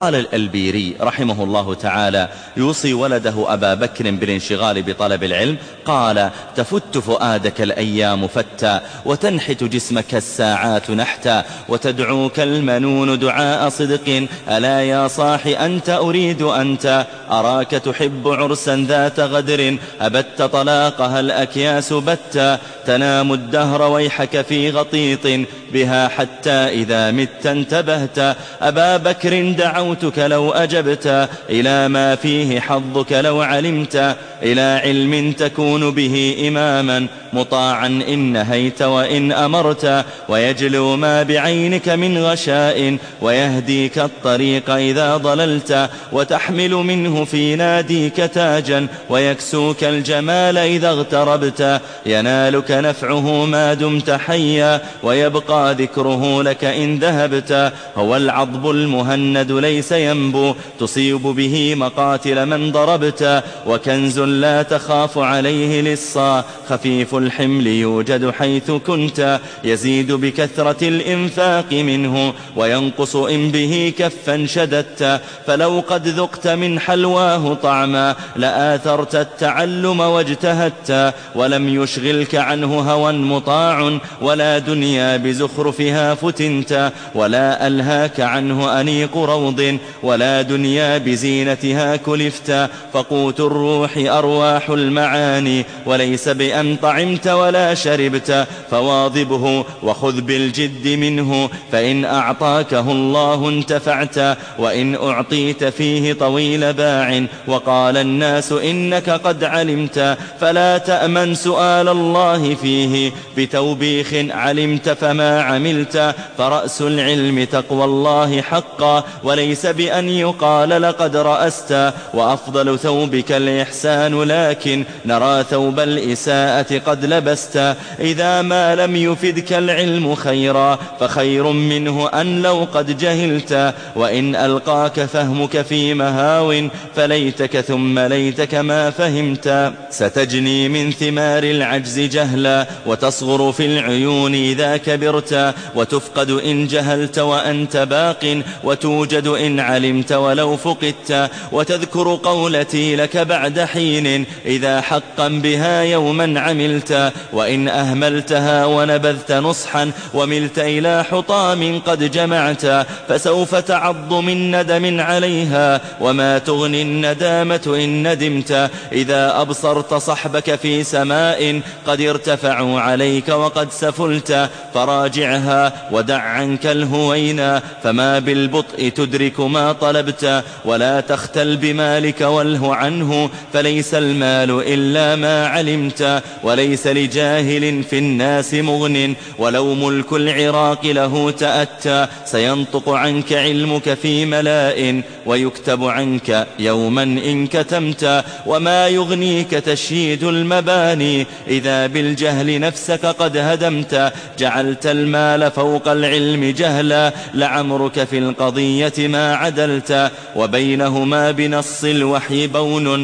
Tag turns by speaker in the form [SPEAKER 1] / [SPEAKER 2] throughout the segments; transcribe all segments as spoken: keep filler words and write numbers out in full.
[SPEAKER 1] قال الألبيري رحمه الله تعالى يوصي ولده أبا بكر بالانشغال بطلب العلم، قال: تفت فؤادك الأيام فتا، وتنحت جسمك الساعات نحتا، وتدعوك المنون دعاء صدق، ألا يا صاح أنت أريد أنت، أراك تحب عرسا ذات غدر، أبت طلاقها الأكياس بتا، تنام الدهر ويحك في غطيط بها حتى إذا مت انتبهت، أبا بكر دعوتك لو أجبت إلى ما فيه حظك لو علمت، إلى علم تكون به إماما مطاعا إن نهيت وإن أمرت، ويجلو ما بعينك من غشاء، ويهديك الطريق إذا ضللت، وتحمل منه في ناديك تاجا، ويكسوك الجمال إذا اغتربت، ينالك نفعه ما دمت حيا، ويبقى ذكره لك إن ذهبت، هو العضب المهند ليس ينبو، تصيب به مقاتل من ضربت، وكنز لا تخاف عليه لصا، خفيف الحمل يوجد حيث كنت، يزيد بكثرة الإنفاق منه، وينقص إن به كفا شددت، فلو قد ذقت من حلواه طعما لآثرت التعلم واجتهدت، ولم يشغلك عنه هوى مطاع، ولا دنيا بزخرفها فتنت، ولا ألهاك عنه أنيق روض، ولا دنيا بزينتها كلفت، فقوت الروح أرواح المعاني، وليس بأن طعمت ولا شربت، فواظبه وخذ بالجد منه، فإن أعطاكه الله انتفعت، وإن أعطيت فيه طويل باع، وقال الناس إنك قد علمت، فلا تأمن سؤال الله فيه بتوبيخ، علمت فما عملت، فرأس العلم تقوى الله حقا، وليس بأن يقال لقد رأست، وأفضل ثوبك الإحسان، لكن نرى ثوب الإساءة قد لبست، إذا ما لم يفدك العلم خيرا فخير منه أن لو قد جهلت، وإن ألقاك فهمك في مهاو فليتك ثم ليتك ما فهمت، ستجني من ثمار العجز جهلا، وتصغر في العيون إذا كبرت، وتفقد إن جهلت وأنت باق، وتوجد إن علمت ولو فقدت، وتذكر قولتي لك بعد حين إذا حقا بها يوما عملت، وإن أهملتها ونبذت نصحا وملت إلى حطام قد جمعت، فسوف تعض من ندم عليها، وما تغني الندامة إن ندمت، إذا أبصرت صحبك في سماء قد ارتفعوا عليك وقد سفلت، فراجعها ودع عنك الهوينا، فما بالبطء تدرك ما طلبت، ولا تختل بمالك واله عنه، فليس المال إلا ما علمت، وليس لجاهل في الناس مغن، ولو ملك العراق له تأتى، سينطق عنك علمك في ملاء، ويكتب عنك يوما إن كتمت، وما يغنيك تشييد المباني إذا بالجهل نفسك قد هدمت، جعلت المال فوق العلم جهلا، لعمرك في القضية ما عدلت، وبينهما بنص الوحي بون،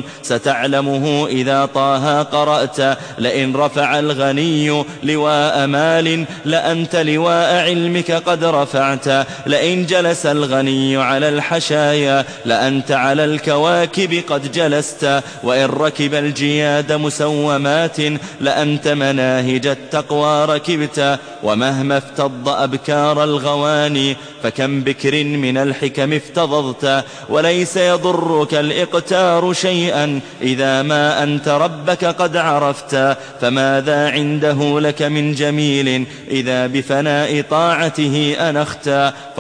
[SPEAKER 1] ستعلمه إذا طه قرأت، لئن رفع الغني لواء مال لأنت لواء علمك قد رفعت، لئن جلس الغني على الحشايا لأنت على الكواكب قد جلست، وإن ركب الجياد مسومات لأنت مناهج التقوى ركبت، ومهما افتض أبكار الغواني فكم بكر من الحكم افتضضت، وليس يضرك الإقتار شيئا إذا ما أنت ربك قد عرفت، فماذا عنده لك من جميل إذا بفناء طاعته أنخت،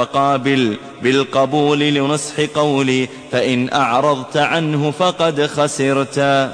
[SPEAKER 1] فقابل بالقبول لنصح قولي، فإن أعرضت عنه فقد خسرت.